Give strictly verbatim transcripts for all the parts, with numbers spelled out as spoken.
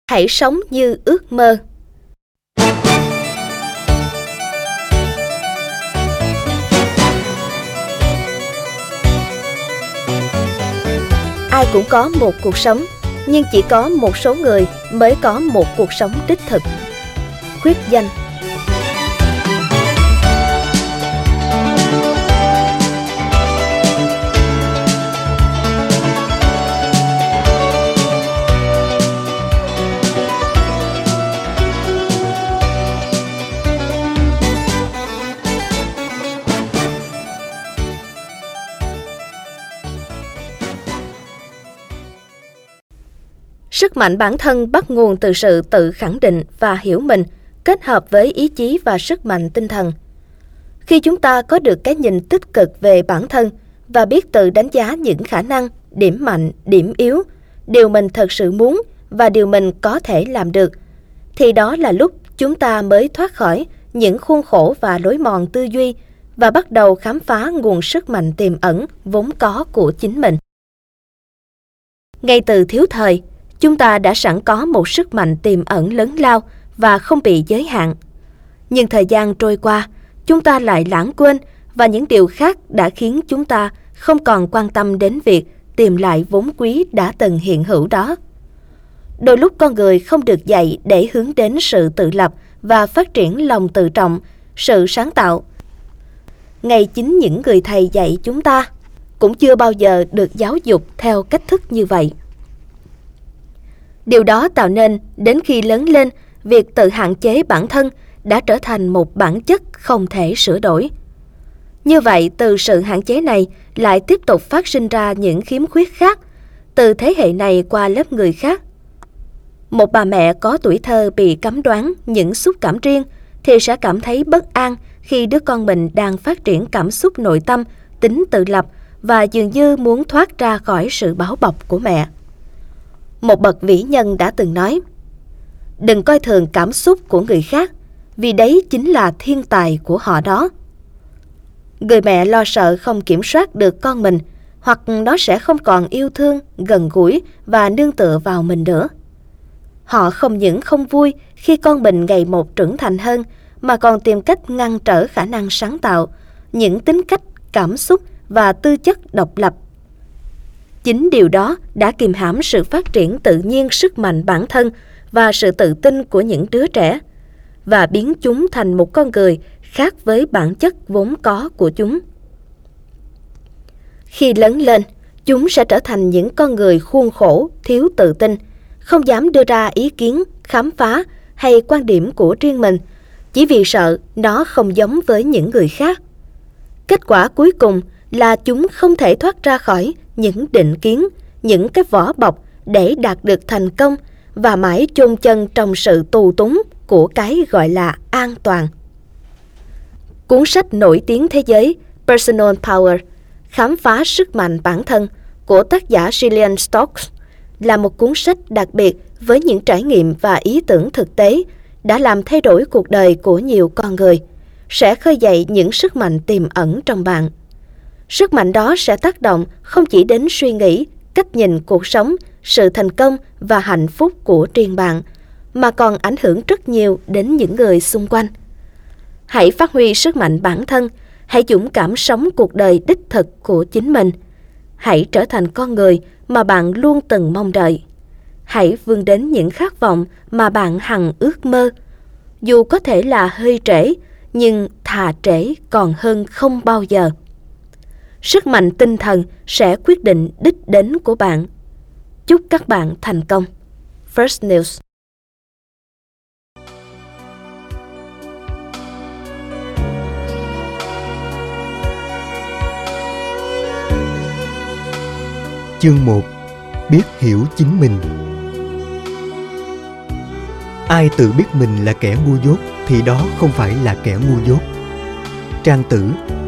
Hãy sống như ước mơ. Ai cũng có một cuộc sống, nhưng chỉ có một số người mới có một cuộc sống đích thực. Khuyết danh. Sức mạnh bản thân bắt nguồn từ sự tự khẳng định và hiểu mình, kết hợp với ý chí và sức mạnh tinh thần. Khi chúng ta có được cái nhìn tích cực về bản thân và biết tự đánh giá những khả năng, điểm mạnh, điểm yếu, điều mình thật sự muốn và điều mình có thể làm được, thì đó là lúc chúng ta mới thoát khỏi những khuôn khổ và lối mòn tư duy và bắt đầu khám phá nguồn sức mạnh tiềm ẩn vốn có của chính mình. Ngay từ thiếu thời, chúng ta đã sẵn có một sức mạnh tiềm ẩn lớn lao và không bị giới hạn. Nhưng thời gian trôi qua, chúng ta lại lãng quên và những điều khác đã khiến chúng ta không còn quan tâm đến việc tìm lại vốn quý đã từng hiện hữu đó. Đôi lúc con người không được dạy để hướng đến sự tự lập và phát triển lòng tự trọng, sự sáng tạo. Ngay chính những người thầy dạy chúng ta cũng chưa bao giờ được giáo dục theo cách thức như vậy. Điều đó tạo nên đến khi lớn lên, việc tự hạn chế bản thân đã trở thành một bản chất không thể sửa đổi. Như vậy, từ sự hạn chế này lại tiếp tục phát sinh ra những khiếm khuyết khác, từ thế hệ này qua lớp người khác. Một bà mẹ có tuổi thơ bị cấm đoán những xúc cảm riêng thì sẽ cảm thấy bất an khi đứa con mình đang phát triển cảm xúc nội tâm, tính tự lập và dường như muốn thoát ra khỏi sự bảo bọc của mẹ. Một bậc vĩ nhân đã từng nói: đừng coi thường cảm xúc của người khác, vì đấy chính là thiên tài của họ đó. Người mẹ lo sợ không kiểm soát được con mình, hoặc nó sẽ không còn yêu thương, gần gũi và nương tựa vào mình nữa. Họ không những không vui khi con mình ngày một trưởng thành hơn, mà còn tìm cách ngăn trở khả năng sáng tạo, những tính cách, cảm xúc và tư chất độc lập. Chính điều đó đã kìm hãm sự phát triển tự nhiên sức mạnh bản thân và sự tự tin của những đứa trẻ, và biến chúng thành một con người khác với bản chất vốn có của chúng. Khi lớn lên, chúng sẽ trở thành những con người khuôn khổ, thiếu tự tin, không dám đưa ra ý kiến, khám phá hay quan điểm của riêng mình, chỉ vì sợ nó không giống với những người khác. Kết quả cuối cùng là chúng không thể thoát ra khỏi những định kiến, những cái vỏ bọc để đạt được thành công, và mãi chôn chân trong sự tù túng của cái gọi là an toàn. Cuốn sách nổi tiếng thế giới Personal Power, khám phá sức mạnh bản thân của tác giả Gillian Stokes là một cuốn sách đặc biệt với những trải nghiệm và ý tưởng thực tế đã làm thay đổi cuộc đời của nhiều con người, sẽ khơi dậy những sức mạnh tiềm ẩn trong bạn. Sức mạnh đó sẽ tác động không chỉ đến suy nghĩ, cách nhìn cuộc sống, sự thành công và hạnh phúc của riêng bạn, mà còn ảnh hưởng rất nhiều đến những người xung quanh. Hãy phát huy sức mạnh bản thân, hãy dũng cảm sống cuộc đời đích thực của chính mình. Hãy trở thành con người mà bạn luôn từng mong đợi. Hãy vươn đến những khát vọng mà bạn hằng ước mơ. Dù có thể là hơi trễ, nhưng thà trễ còn hơn không bao giờ. Sức mạnh tinh thần sẽ quyết định đích đến của bạn. Chúc các bạn thành công. First News. Chương một. Biết hiểu chính mình. Ai tự biết mình là kẻ ngu dốt thì đó không phải là kẻ ngu dốt. Trang Tử.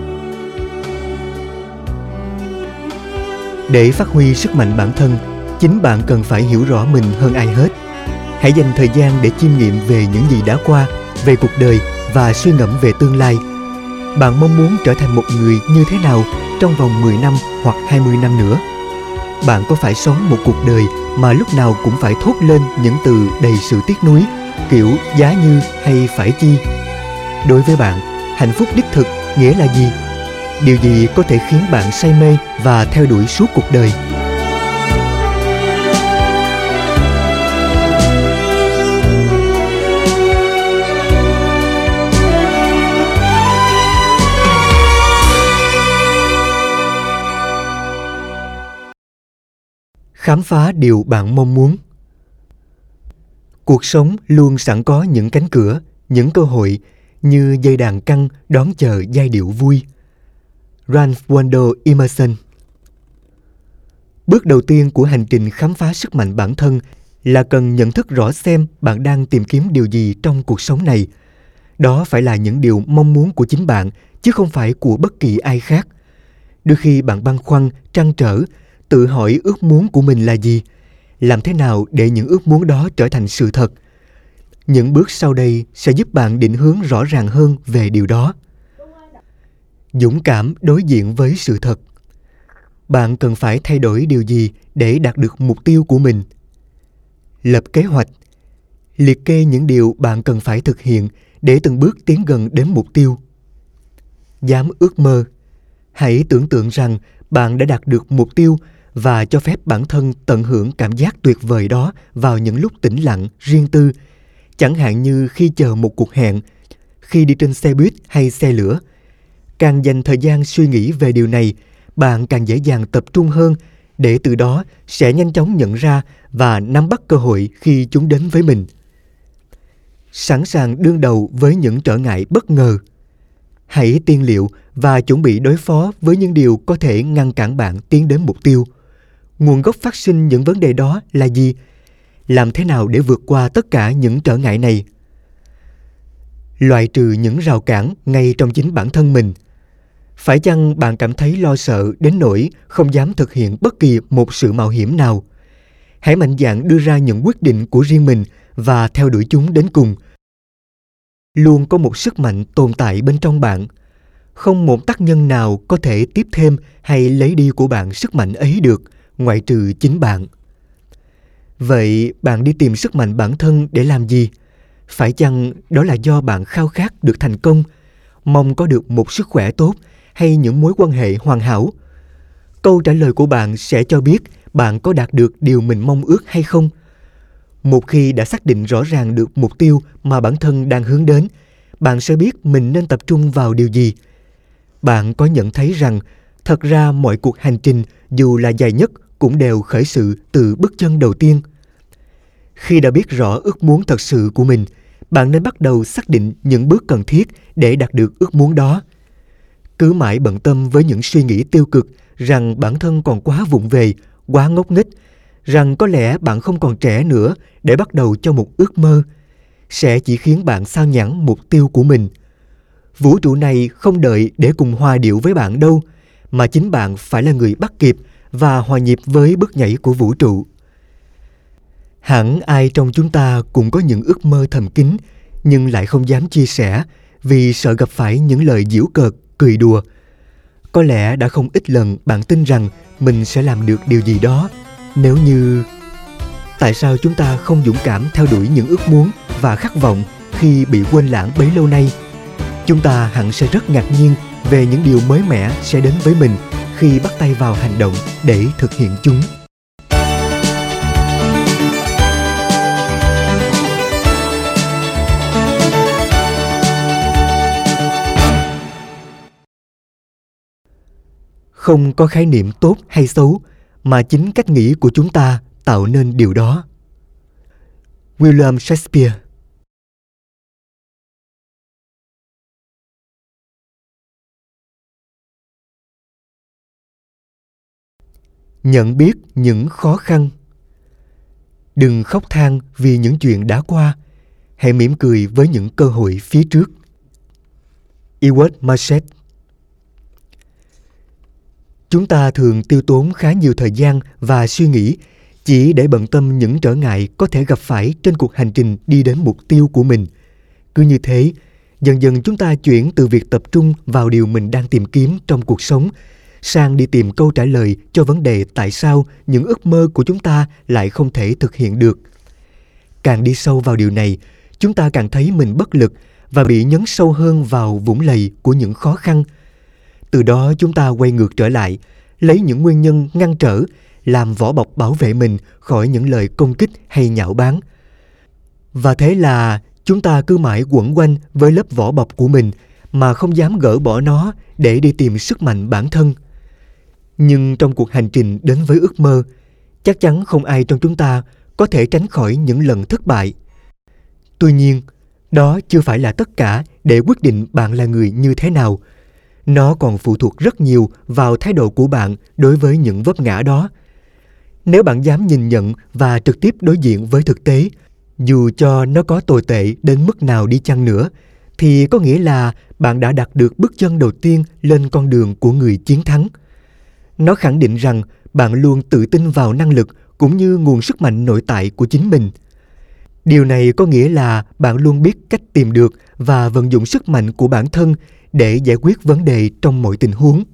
Để phát huy sức mạnh bản thân, chính bạn cần phải hiểu rõ mình hơn ai hết. Hãy dành thời gian để chiêm nghiệm về những gì đã qua, về cuộc đời và suy ngẫm về tương lai. Bạn mong muốn trở thành một người như thế nào trong vòng mười năm hoặc hai mươi năm nữa? bạn có phải sống một cuộc đời mà lúc nào cũng phải thốt lên những từ đầy sự tiếc nuối, kiểu giá như hay phải chi? Đối với bạn, hạnh phúc đích thực nghĩa là gì? Điều gì có thể khiến bạn say mê và theo đuổi suốt cuộc đời? Khám phá điều bạn mong muốn. Cuộc sống luôn sẵn có những cánh cửa, những cơ hội như dây đàn căng đón chờ giai điệu vui. Ralph Waldo Emerson. Bước đầu tiên của hành trình khám phá sức mạnh bản thân là cần nhận thức rõ xem bạn đang tìm kiếm điều gì trong cuộc sống này. Đó phải là những điều mong muốn của chính bạn, chứ không phải của bất kỳ ai khác. Đôi khi bạn băn khoăn, trăn trở, tự hỏi ước muốn của mình là gì? Làm thế nào để những ước muốn đó trở thành sự thật? Những bước sau đây sẽ giúp bạn định hướng rõ ràng hơn về điều đó. Dũng cảm đối diện với sự thật. Bạn cần phải thay đổi điều gì để đạt được mục tiêu của mình? Lập kế hoạch. Liệt kê những điều bạn cần phải thực hiện để từng bước tiến gần đến mục tiêu. Dám ước mơ. Hãy tưởng tượng rằng bạn đã đạt được mục tiêu và cho phép bản thân tận hưởng cảm giác tuyệt vời đó vào những lúc tĩnh lặng, riêng tư, chẳng hạn như khi chờ một cuộc hẹn, khi đi trên xe buýt hay xe lửa. Càng dành thời gian suy nghĩ về điều này, bạn càng dễ dàng tập trung hơn, để từ đó sẽ nhanh chóng nhận ra và nắm bắt cơ hội khi chúng đến với mình. Sẵn sàng đương đầu với những trở ngại bất ngờ. Hãy tiên liệu và chuẩn bị đối phó với những điều có thể ngăn cản bạn tiến đến mục tiêu. Nguồn gốc phát sinh những vấn đề đó là gì? Làm thế nào để vượt qua tất cả những trở ngại này? Loại trừ những rào cản ngay trong chính bản thân mình. Phải chăng bạn cảm thấy lo sợ đến nỗi không dám thực hiện bất kỳ một sự mạo hiểm nào? Hãy mạnh dạn đưa ra những quyết định của riêng mình và theo đuổi chúng đến cùng. Luôn có một sức mạnh tồn tại bên trong bạn. Không một tác nhân nào có thể tiếp thêm hay lấy đi của bạn sức mạnh ấy được, ngoại trừ chính bạn. Vậy bạn đi tìm sức mạnh bản thân để làm gì? Phải chăng đó là do bạn khao khát được thành công, mong có được một sức khỏe tốt hay những mối quan hệ hoàn hảo? Câu trả lời của bạn sẽ cho biết bạn có đạt được điều mình mong ước hay không. Một khi đã xác định rõ ràng được mục tiêu mà bản thân đang hướng đến, bạn sẽ biết mình nên tập trung vào điều gì. Bạn có nhận thấy rằng thật ra mọi cuộc hành trình, dù là dài nhất, cũng đều khởi sự từ bước chân đầu tiên. Khi đã biết rõ ước muốn thật sự của mình, bạn nên bắt đầu xác định những bước cần thiết để đạt được ước muốn đó. Cứ mãi bận tâm với những suy nghĩ tiêu cực rằng bản thân còn quá vụng về, quá ngốc nghếch, rằng có lẽ bạn không còn trẻ nữa để bắt đầu cho một ước mơ, sẽ chỉ khiến bạn sao nhãng mục tiêu của mình. Vũ trụ này không đợi để cùng hòa điệu với bạn đâu, mà chính bạn phải là người bắt kịp và hòa nhịp với bước nhảy của vũ trụ. Hẳn ai trong chúng ta cũng có những ước mơ thầm kín, nhưng lại không dám chia sẻ vì sợ gặp phải những lời giễu cợt, cười đùa. Có lẽ đã không ít lần bạn tin rằng mình sẽ làm được điều gì đó nếu như... Tại sao chúng ta không dũng cảm theo đuổi những ước muốn và khát vọng khi bị quên lãng bấy lâu nay? Chúng ta hẳn sẽ rất ngạc nhiên về những điều mới mẻ sẽ đến với mình khi bắt tay vào hành động để thực hiện chúng. Không có khái niệm tốt hay xấu, mà chính cách nghĩ của chúng ta tạo nên điều đó. William Shakespeare. Nhận biết những khó khăn. Đừng khóc than vì những chuyện đã qua, hãy mỉm cười với những cơ hội phía trước. Edward Marchet. Chúng ta thường tiêu tốn khá nhiều thời gian và suy nghĩ chỉ để bận tâm những trở ngại có thể gặp phải trên cuộc hành trình đi đến mục tiêu của mình. Cứ như thế, dần dần chúng ta chuyển từ việc tập trung vào điều mình đang tìm kiếm trong cuộc sống sang đi tìm câu trả lời cho vấn đề tại sao những ước mơ của chúng ta lại không thể thực hiện được. Càng đi sâu vào điều này, chúng ta càng thấy mình bất lực và bị nhấn sâu hơn vào vũng lầy của những khó khăn. Từ đó chúng ta quay ngược trở lại, lấy những nguyên nhân ngăn trở, làm vỏ bọc bảo vệ mình khỏi những lời công kích hay nhạo báng. Và thế là chúng ta cứ mãi quẩn quanh với lớp vỏ bọc của mình mà không dám gỡ bỏ nó để đi tìm sức mạnh bản thân. Nhưng trong cuộc hành trình đến với ước mơ, chắc chắn không ai trong chúng ta có thể tránh khỏi những lần thất bại. Tuy nhiên, đó chưa phải là tất cả để quyết định bạn là người như thế nào. Nó còn phụ thuộc rất nhiều vào thái độ của bạn đối với những vấp ngã đó. Nếu bạn dám nhìn nhận và trực tiếp đối diện với thực tế, dù cho nó có tồi tệ đến mức nào đi chăng nữa, thì có nghĩa là bạn đã đặt được bước chân đầu tiên lên con đường của người chiến thắng. Nó khẳng định rằng bạn luôn tự tin vào năng lực cũng như nguồn sức mạnh nội tại của chính mình. Điều này có nghĩa là bạn luôn biết cách tìm được và vận dụng sức mạnh của bản thân để giải quyết vấn đề trong mọi tình huống.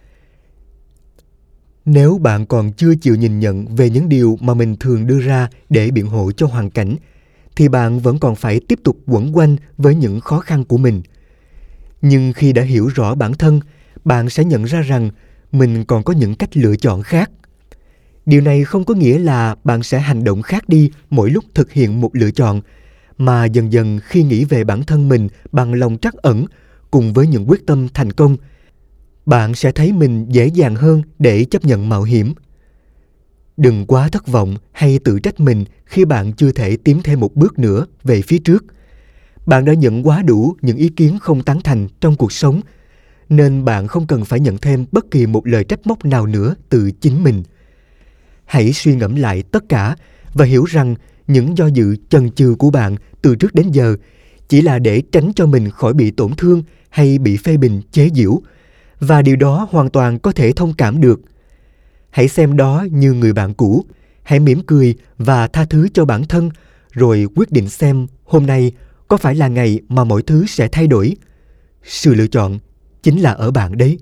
Nếu bạn còn chưa chịu nhìn nhận về những điều mà mình thường đưa ra để biện hộ cho hoàn cảnh, thì bạn vẫn còn phải tiếp tục quẩn quanh với những khó khăn của mình. Nhưng khi đã hiểu rõ bản thân, bạn sẽ nhận ra rằng mình còn có những cách lựa chọn khác. Điều này không có nghĩa là bạn sẽ hành động khác đi mỗi lúc thực hiện một lựa chọn, mà dần dần khi nghĩ về bản thân mình bằng lòng trắc ẩn cùng với những quyết tâm thành công, bạn sẽ thấy mình dễ dàng hơn để chấp nhận mạo hiểm. Đừng quá thất vọng hay tự trách mình khi bạn chưa thể tiến thêm một bước nữa về phía trước. Bạn đã nhận quá đủ những ý kiến không tán thành trong cuộc sống, nên bạn không cần phải nhận thêm bất kỳ một lời trách móc nào nữa từ chính mình. Hãy suy ngẫm lại tất cả và hiểu rằng những do dự chần chừ của bạn từ trước đến giờ chỉ là để tránh cho mình khỏi bị tổn thương hay bị phê bình chế giễu, và điều đó hoàn toàn có thể thông cảm được. Hãy xem đó như người bạn cũ, hãy mỉm cười và tha thứ cho bản thân, rồi quyết định xem hôm nay có phải là ngày mà mọi thứ sẽ thay đổi. Sự lựa chọn chính là ở bạn đấy.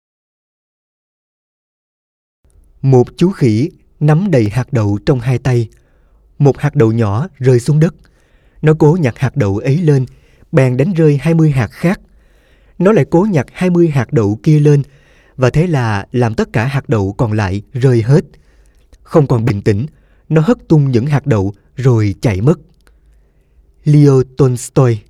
Một chú khỉ nắm đầy hạt đậu trong hai tay. Một hạt đậu nhỏ rơi xuống đất. Nó cố nhặt hạt đậu ấy lên, bèn đánh rơi hai mươi hạt khác. Nó lại cố nhặt hai mươi hạt đậu kia lên, và thế là làm tất cả hạt đậu còn lại rơi hết. Không còn bình tĩnh, nó hất tung những hạt đậu rồi chạy mất. Leo Tolstoy.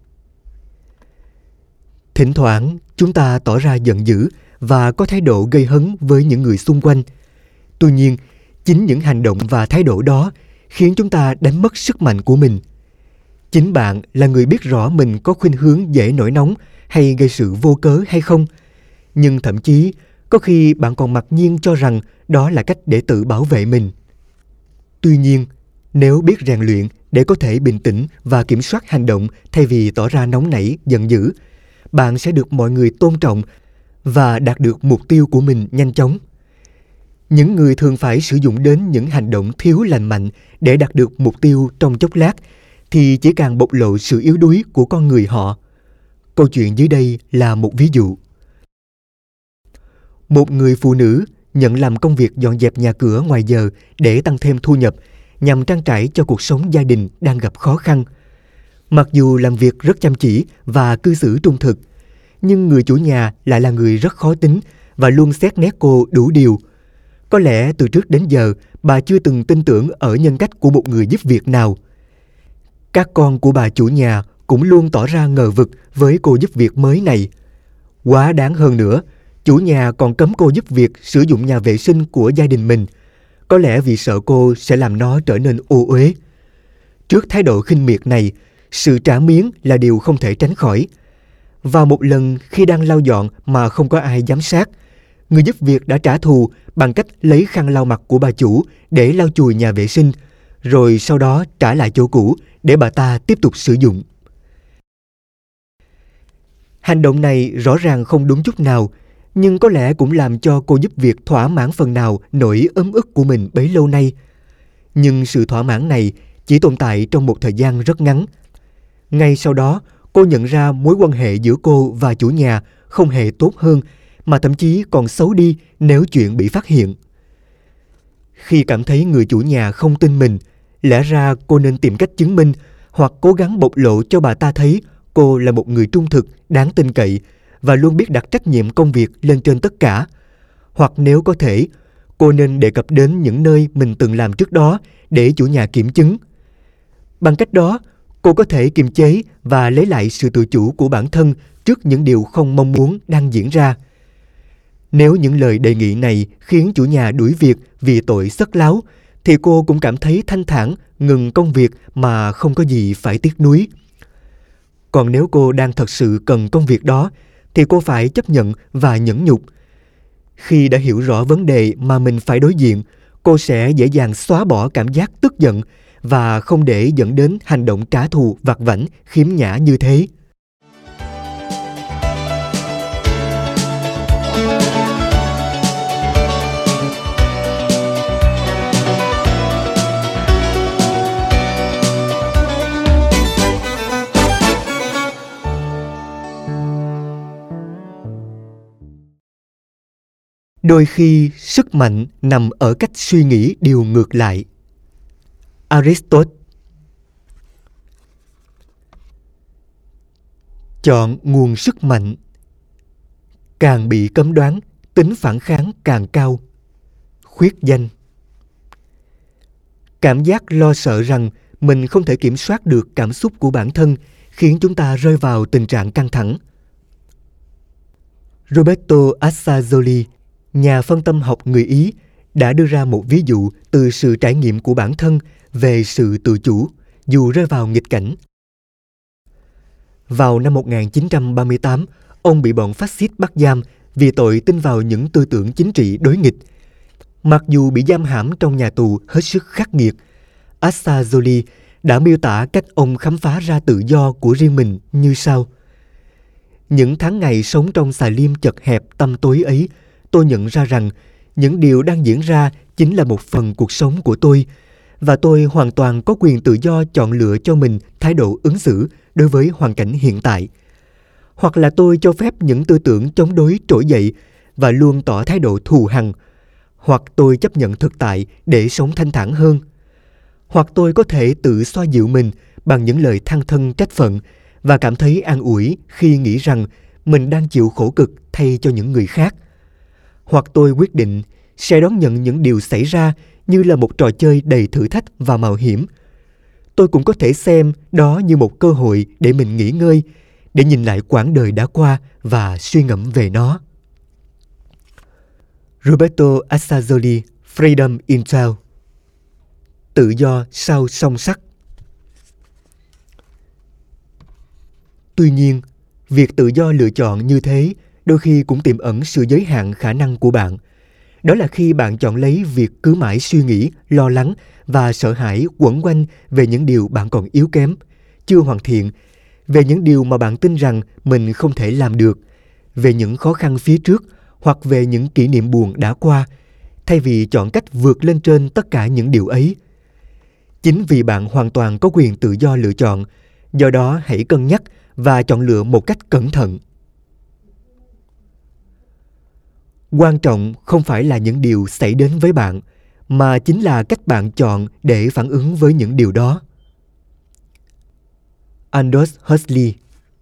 Thỉnh thoảng chúng ta tỏ ra giận dữ và có thái độ gây hấn với những người xung quanh. Tuy nhiên, chính những hành động và thái độ đó khiến chúng ta đánh mất sức mạnh của mình. Chính bạn là người biết rõ mình có khuynh hướng dễ nổi nóng hay gây sự vô cớ hay không. Nhưng thậm chí, có khi bạn còn mặc nhiên cho rằng đó là cách để tự bảo vệ mình. Tuy nhiên, nếu biết rèn luyện để có thể bình tĩnh và kiểm soát hành động thay vì tỏ ra nóng nảy, giận dữ, bạn sẽ được mọi người tôn trọng và đạt được mục tiêu của mình nhanh chóng. Những người thường phải sử dụng đến những hành động thiếu lành mạnh để đạt được mục tiêu trong chốc lát thì chỉ càng bộc lộ sự yếu đuối của con người họ. Câu chuyện dưới đây là một ví dụ. Một người phụ nữ nhận làm công việc dọn dẹp nhà cửa ngoài giờ để tăng thêm thu nhập nhằm trang trải cho cuộc sống gia đình đang gặp khó khăn. Mặc dù làm việc rất chăm chỉ và cư xử trung thực, nhưng người chủ nhà lại là người rất khó tính và luôn xét nét cô đủ điều. Có lẽ từ trước đến giờ bà chưa từng tin tưởng ở nhân cách của một người giúp việc nào. Các con của bà chủ nhà cũng luôn tỏ ra ngờ vực với cô giúp việc mới này. Quá đáng hơn nữa, chủ nhà còn cấm cô giúp việc sử dụng nhà vệ sinh của gia đình mình, có lẽ vì sợ cô sẽ làm nó trở nên ô uế. Trước thái độ khinh miệt này, sự trả miếng là điều không thể tránh khỏi. Vào một lần khi đang lau dọn mà không có ai giám sát, người giúp việc đã trả thù bằng cách lấy khăn lau mặt của bà chủ để lau chùi nhà vệ sinh, rồi sau đó trả lại chỗ cũ để bà ta tiếp tục sử dụng. Hành động này rõ ràng không đúng chút nào, nhưng có lẽ cũng làm cho cô giúp việc thỏa mãn phần nào nỗi ấm ức của mình bấy lâu nay. Nhưng sự thỏa mãn này chỉ tồn tại trong một thời gian rất ngắn. Ngay sau đó, cô nhận ra mối quan hệ giữa cô và chủ nhà không hề tốt hơn, mà thậm chí còn xấu đi nếu chuyện bị phát hiện. Khi cảm thấy người chủ nhà không tin mình, lẽ ra cô nên tìm cách chứng minh hoặc cố gắng bộc lộ cho bà ta thấy cô là một người trung thực, đáng tin cậy và luôn biết đặt trách nhiệm công việc lên trên tất cả. Hoặc nếu có thể, cô nên đề cập đến những nơi mình từng làm trước đó để chủ nhà kiểm chứng. Bằng cách đó, cô có thể kiềm chế và lấy lại sự tự chủ của bản thân trước những điều không mong muốn đang diễn ra. Nếu những lời đề nghị này khiến chủ nhà đuổi việc vì tội sất láo, thì cô cũng cảm thấy thanh thản ngừng công việc mà không có gì phải tiếc nuối. Còn nếu cô đang thật sự cần công việc đó, thì cô phải chấp nhận và nhẫn nhục. Khi đã hiểu rõ vấn đề mà mình phải đối diện, cô sẽ dễ dàng xóa bỏ cảm giác tức giận và không để dẫn đến hành động trả thù vặt vãnh khiếm nhã như thế. Đôi khi sức mạnh nằm ở cách suy nghĩ điều ngược lại. Aristotle. Chọn nguồn sức mạnh. Càng bị cấm đoán, tính phản kháng càng cao. Khuyết danh. Cảm giác lo sợ rằng mình không thể kiểm soát được cảm xúc của bản thân khiến chúng ta rơi vào tình trạng căng thẳng. Roberto Assazzoli, nhà phân tâm học người Ý, đã đưa ra một ví dụ từ sự trải nghiệm của bản thân về sự tự chủ, dù rơi vào nghịch cảnh. Vào năm một nghìn chín trăm ba mươi tám, ông bị bọn phát xít bắt giam vì tội tin vào những tư tưởng chính trị đối nghịch. Mặc dù bị giam hãm trong nhà tù hết sức khắc nghiệt, Assazzoli đã miêu tả cách ông khám phá ra tự do của riêng mình như sau. Những tháng ngày sống trong xà lim chật hẹp tăm tối ấy, tôi nhận ra rằng những điều đang diễn ra chính là một phần cuộc sống của tôi, và tôi hoàn toàn có quyền tự do chọn lựa cho mình thái độ ứng xử đối với hoàn cảnh hiện tại. Hoặc là tôi cho phép những tư tưởng chống đối trỗi dậy và luôn tỏ thái độ thù hằn, hoặc tôi chấp nhận thực tại để sống thanh thản hơn. Hoặc tôi có thể tự xoa dịu mình bằng những lời than thân trách phận và cảm thấy an ủi khi nghĩ rằng mình đang chịu khổ cực thay cho những người khác. Hoặc tôi quyết định sẽ đón nhận những điều xảy ra như là một trò chơi đầy thử thách và mạo hiểm. Tôi cũng có thể xem đó như một cơ hội để mình nghỉ ngơi, để nhìn lại quãng đời đã qua và suy ngẫm về nó. Roberto Assazzoli, Freedom in Town. Tự do sau song sắt. Tuy nhiên, việc tự do lựa chọn như thế đôi khi cũng tiềm ẩn sự giới hạn khả năng của bạn. Đó là khi bạn chọn lấy việc cứ mãi suy nghĩ, lo lắng và sợ hãi quẩn quanh về những điều bạn còn yếu kém, chưa hoàn thiện, về những điều mà bạn tin rằng mình không thể làm được, về những khó khăn phía trước hoặc về những kỷ niệm buồn đã qua, thay vì chọn cách vượt lên trên tất cả những điều ấy. Chính vì bạn hoàn toàn có quyền tự do lựa chọn, do đó hãy cân nhắc và chọn lựa một cách cẩn thận. Quan trọng không phải là những điều xảy đến với bạn, mà chính là cách bạn chọn để phản ứng với những điều đó. Aldous Huxley.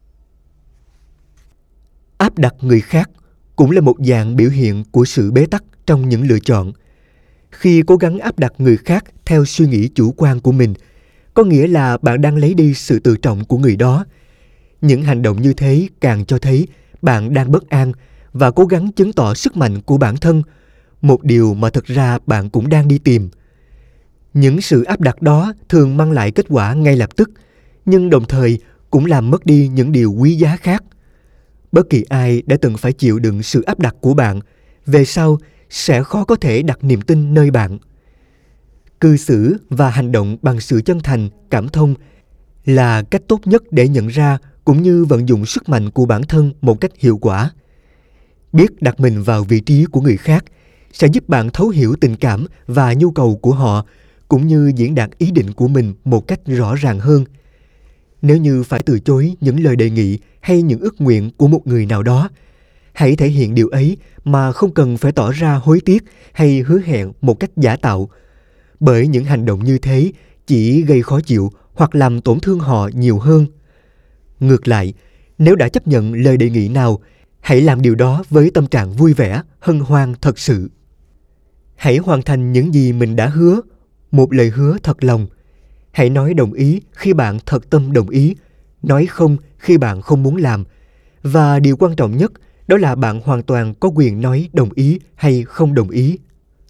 Áp đặt người khác cũng là một dạng biểu hiện của sự bế tắc trong những lựa chọn. Khi cố gắng áp đặt người khác theo suy nghĩ chủ quan của mình, có nghĩa là bạn đang lấy đi sự tự trọng của người đó. Những hành động như thế càng cho thấy bạn đang bất an và cố gắng chứng tỏ sức mạnh của bản thân, một điều mà thực ra bạn cũng đang đi tìm. Những sự áp đặt đó thường mang lại kết quả ngay lập tức, nhưng đồng thời cũng làm mất đi những điều quý giá khác. Bất kỳ ai đã từng phải chịu đựng sự áp đặt của bạn, về sau sẽ khó có thể đặt niềm tin nơi bạn. Cư xử và hành động bằng sự chân thành, cảm thông là cách tốt nhất để nhận ra cũng như vận dụng sức mạnh của bản thân một cách hiệu quả. Biết đặt mình vào vị trí của người khác sẽ giúp bạn thấu hiểu tình cảm và nhu cầu của họ, cũng như diễn đạt ý định của mình một cách rõ ràng hơn. Nếu như phải từ chối những lời đề nghị hay những ước nguyện của một người nào đó, Hãy thể hiện điều ấy mà không cần phải tỏ ra hối tiếc hay hứa hẹn một cách giả tạo, bởi những hành động như thế chỉ gây khó chịu hoặc làm tổn thương họ nhiều hơn. Ngược lại, nếu đã chấp nhận lời đề nghị nào, hãy làm điều đó với tâm trạng vui vẻ, hân hoan thật sự. Hãy hoàn thành những gì mình đã hứa, một lời hứa thật lòng. Hãy nói đồng ý khi bạn thật tâm đồng ý, nói không khi bạn không muốn làm. Và điều quan trọng nhất đó là bạn hoàn toàn có quyền nói đồng ý hay không đồng ý.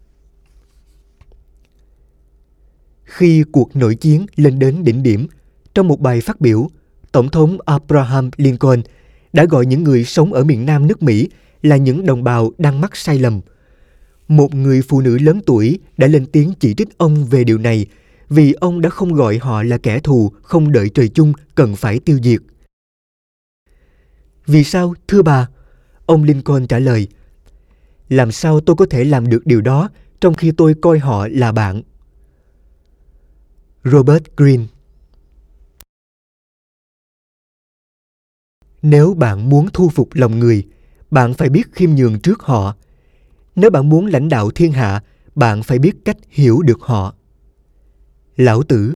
Khi cuộc nội chiến lên đến đỉnh điểm, trong một bài phát biểu, Tổng thống Abraham Lincoln đã gọi những người sống ở miền Nam nước Mỹ là những đồng bào đang mắc sai lầm. Một người phụ nữ lớn tuổi đã lên tiếng chỉ trích ông về điều này vì ông đã không gọi họ là kẻ thù không đợi trời chung cần phải tiêu diệt. Vì sao, thưa bà? Ông Lincoln trả lời, làm sao tôi có thể làm được điều đó trong khi tôi coi họ là bạn? Robert Greene. Nếu bạn muốn thu phục lòng người, bạn phải biết khiêm nhường trước họ. Nếu bạn muốn lãnh đạo thiên hạ, bạn phải biết cách hiểu được họ. Lão Tử.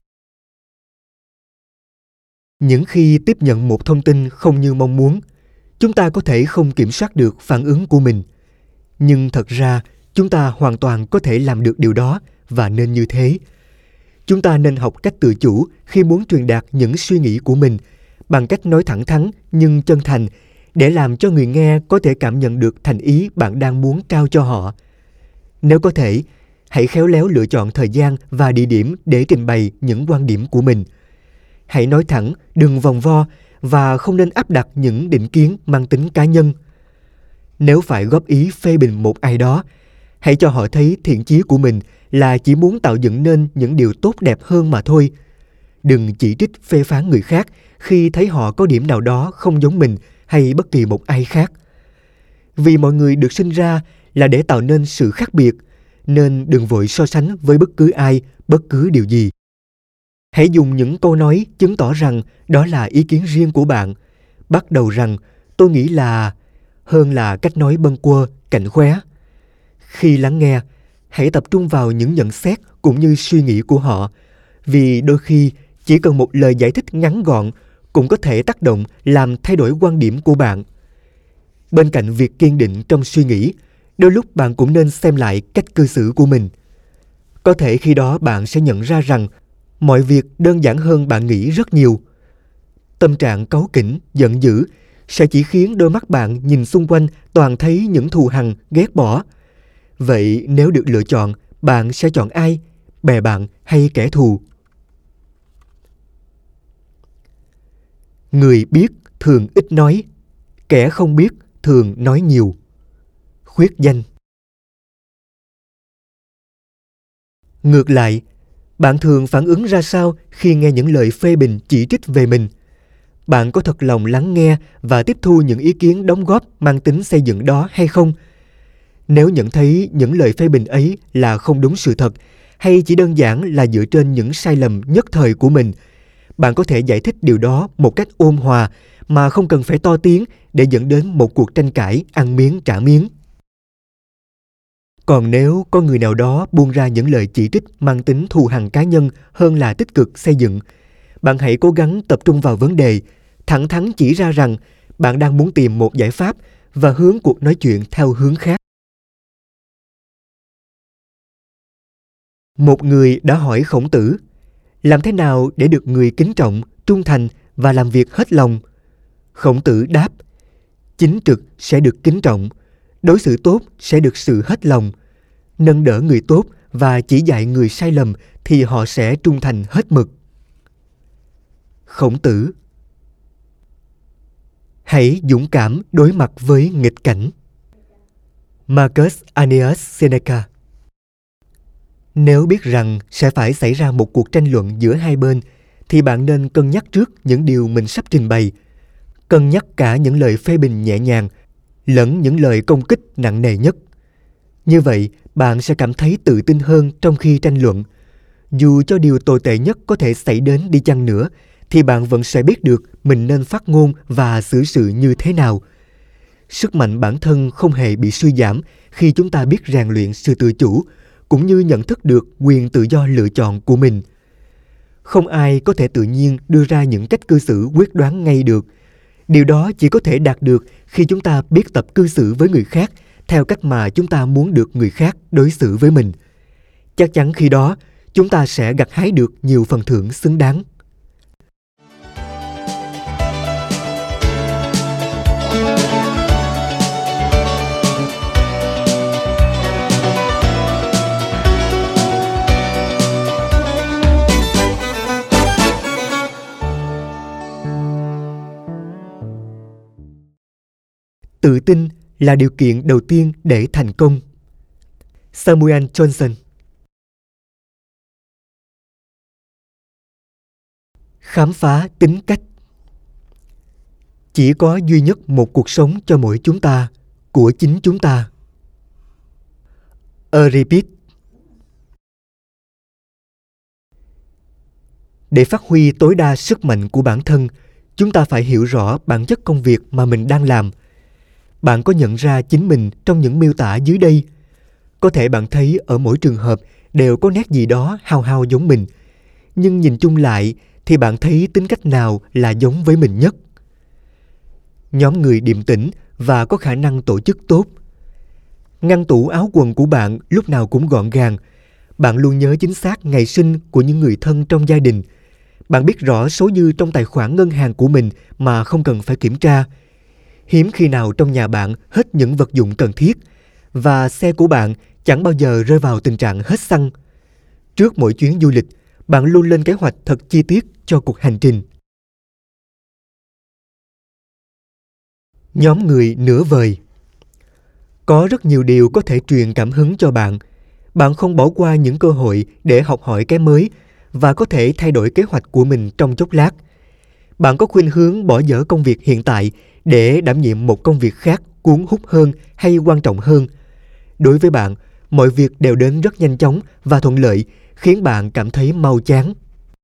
Những khi tiếp nhận một thông tin không như mong muốn, chúng ta có thể không kiểm soát được phản ứng của mình. Nhưng thật ra, chúng ta hoàn toàn có thể làm được điều đó và nên như thế. Chúng ta nên học cách tự chủ khi muốn truyền đạt những suy nghĩ của mình bằng cách nói thẳng thắn nhưng chân thành để làm cho người nghe có thể cảm nhận được thành ý bạn đang muốn trao cho họ. Nếu có thể, hãy khéo léo lựa chọn thời gian và địa điểm để trình bày những quan điểm của mình. Hãy nói thẳng, đừng vòng vo và không nên áp đặt những định kiến mang tính cá nhân. Nếu phải góp ý phê bình một ai đó, hãy cho họ thấy thiện chí của mình là chỉ muốn tạo dựng nên những điều tốt đẹp hơn mà thôi. Đừng chỉ trích phê phán người khác khi thấy họ có điểm nào đó không giống mình hay bất kỳ một ai khác. Vì mọi người được sinh ra là để tạo nên sự khác biệt, nên đừng vội so sánh với bất cứ ai, bất cứ điều gì. Hãy dùng những câu nói chứng tỏ rằng đó là ý kiến riêng của bạn. Bắt đầu rằng, tôi nghĩ là, hơn là cách nói bâng quơ, cạnh khóe. Khi lắng nghe, hãy tập trung vào những nhận xét cũng như suy nghĩ của họ, vì đôi khi chỉ cần một lời giải thích ngắn gọn cũng có thể tác động làm thay đổi quan điểm của bạn. Bên cạnh việc kiên định trong suy nghĩ, đôi lúc bạn cũng nên xem lại cách cư xử của mình. Có thể khi đó bạn sẽ nhận ra rằng mọi việc đơn giản hơn bạn nghĩ rất nhiều. Tâm trạng cáu kỉnh, giận dữ sẽ chỉ khiến đôi mắt bạn nhìn xung quanh toàn thấy những thù hằn, ghét bỏ. Vậy nếu được lựa chọn, bạn sẽ chọn ai? Bè bạn hay kẻ thù? Người biết thường ít nói, kẻ không biết thường nói nhiều. Khuyết danh. Ngược lại, bạn thường phản ứng ra sao khi nghe những lời phê bình chỉ trích về mình? Bạn có thật lòng lắng nghe và tiếp thu những ý kiến đóng góp mang tính xây dựng đó hay không? Nếu nhận thấy những lời phê bình ấy là không đúng sự thật hay chỉ đơn giản là dựa trên những sai lầm nhất thời của mình, bạn có thể giải thích điều đó một cách ôn hòa mà không cần phải to tiếng để dẫn đến một cuộc tranh cãi ăn miếng trả miếng. Còn nếu có người nào đó buông ra những lời chỉ trích mang tính thù hằn cá nhân hơn là tích cực xây dựng, bạn hãy cố gắng tập trung vào vấn đề, thẳng thắn chỉ ra rằng bạn đang muốn tìm một giải pháp và hướng cuộc nói chuyện theo hướng khác. Một người đã hỏi Khổng Tử, làm thế nào để được người kính trọng, trung thành và làm việc hết lòng? Khổng Tử đáp, chính trực sẽ được kính trọng, đối xử tốt sẽ được sự hết lòng, nâng đỡ người tốt và chỉ dạy người sai lầm thì họ sẽ trung thành hết mực. Khổng Tử. Hãy dũng cảm đối mặt với nghịch cảnh. Marcus Aurelius Seneca. Nếu biết rằng sẽ phải xảy ra một cuộc tranh luận giữa hai bên, thì bạn nên cân nhắc trước những điều mình sắp trình bày. Cân nhắc cả những lời phê bình nhẹ nhàng, lẫn những lời công kích nặng nề nhất. Như vậy, bạn sẽ cảm thấy tự tin hơn trong khi tranh luận. Dù cho điều tồi tệ nhất có thể xảy đến đi chăng nữa, thì bạn vẫn sẽ biết được mình nên phát ngôn và xử sự như thế nào. sức mạnh bản thân không hề bị suy giảm khi chúng ta biết rèn luyện sự tự chủ, cũng như nhận thức được quyền tự do lựa chọn của mình. Không ai có thể tự nhiên đưa ra những cách cư xử quyết đoán ngay được. Điều đó chỉ có thể đạt được khi chúng ta biết tập cư xử với người khác theo cách mà chúng ta muốn được người khác đối xử với mình. Chắc chắn khi đó, chúng ta sẽ gặt hái được nhiều phần thưởng xứng đáng. Tự tin là điều kiện đầu tiên để thành công. Samuel Johnson. Khám phá tính cách. Chỉ có duy nhất một cuộc sống cho mỗi chúng ta, của chính chúng ta. Euripid. Để phát huy tối đa sức mạnh của bản thân, chúng ta phải hiểu rõ bản chất công việc mà mình đang làm. Bạn có nhận ra chính mình trong những miêu tả dưới đây? Có thể bạn thấy ở mỗi trường hợp đều có nét gì đó hao hao giống mình, nhưng nhìn chung lại thì bạn thấy tính cách nào là giống với mình nhất? Nhóm người điềm tĩnh và có khả năng tổ chức tốt. Ngăn tủ áo quần của bạn lúc nào cũng gọn gàng. Bạn luôn nhớ chính xác ngày sinh của những người thân trong gia đình. Bạn biết rõ số dư trong tài khoản ngân hàng của mình mà không cần phải kiểm tra. Hiếm khi nào trong nhà bạn hết những vật dụng cần thiết, và xe của bạn chẳng bao giờ rơi vào tình trạng hết xăng. Trước mỗi chuyến du lịch, bạn luôn lên kế hoạch thật chi tiết cho cuộc hành trình. Nhóm người nửa vời. Có rất nhiều điều có thể truyền cảm hứng cho bạn. Bạn không bỏ qua những cơ hội để học hỏi cái mới và có thể thay đổi kế hoạch của mình trong chốc lát. Bạn có khuynh hướng bỏ dở công việc hiện tại để đảm nhiệm một công việc khác cuốn hút hơn hay quan trọng hơn. Đối với bạn, mọi việc đều đến rất nhanh chóng và thuận lợi, khiến bạn cảm thấy mau chán.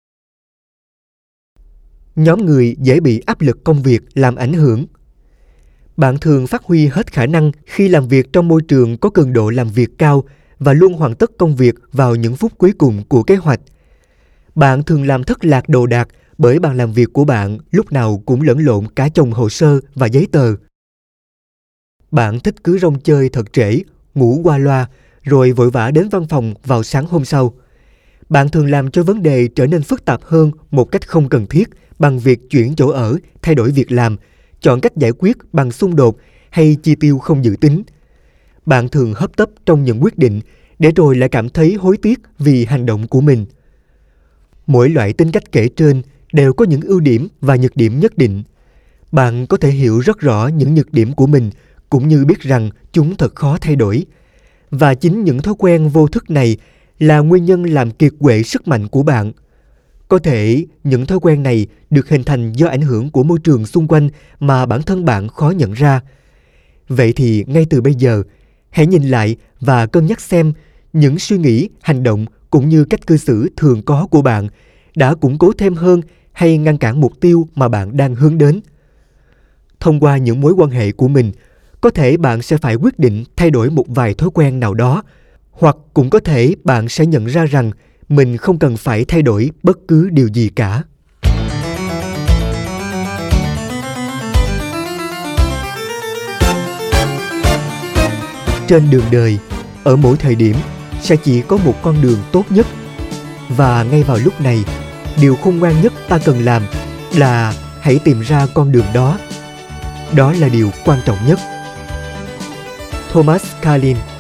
Nhóm người dễ bị áp lực công việc làm ảnh hưởng. Bạn thường phát huy hết khả năng khi làm việc trong môi trường có cường độ làm việc cao và luôn hoàn tất công việc vào những phút cuối cùng của kế hoạch. Bạn thường làm thất lạc đồ đạc bởi bàn làm việc của bạn lúc nào cũng lẫn lộn cả chồng hồ sơ và giấy tờ. Bạn thích cứ rong chơi thật trễ, ngủ qua loa, rồi vội vã đến văn phòng vào sáng hôm sau. Bạn thường làm cho vấn đề trở nên phức tạp hơn một cách không cần thiết bằng việc chuyển chỗ ở, thay đổi việc làm, chọn cách giải quyết bằng xung đột hay chi tiêu không dự tính. Bạn thường hấp tấp trong những quyết định để rồi lại cảm thấy hối tiếc vì hành động của mình. Mỗi loại tính cách kể trên đều có những ưu điểm và nhược điểm nhất định. Bạn có thể hiểu rất rõ những nhược điểm của mình cũng như biết rằng chúng thật khó thay đổi. Và chính những thói quen vô thức này là nguyên nhân làm kiệt quệ sức mạnh của bạn. Có thể những thói quen này được hình thành do ảnh hưởng của môi trường xung quanh mà bản thân bạn khó nhận ra. Vậy thì ngay từ bây giờ, hãy nhìn lại và cân nhắc xem những suy nghĩ, hành động cũng như cách cư xử thường có của bạn đã củng cố thêm hơn hay ngăn cản mục tiêu mà bạn đang hướng đến. Thông qua những mối quan hệ của mình, có thể bạn sẽ phải quyết định thay đổi một vài thói quen nào đó, hoặc cũng có thể bạn sẽ nhận ra rằng mình không cần phải thay đổi bất cứ điều gì cả. Trên đường đời, ở mỗi thời điểm sẽ chỉ có một con đường tốt nhất. Và ngay vào lúc này, điều khôn ngoan nhất ta cần làm là hãy tìm ra con đường đó. Đó là điều quan trọng nhất. Thomas Kalin.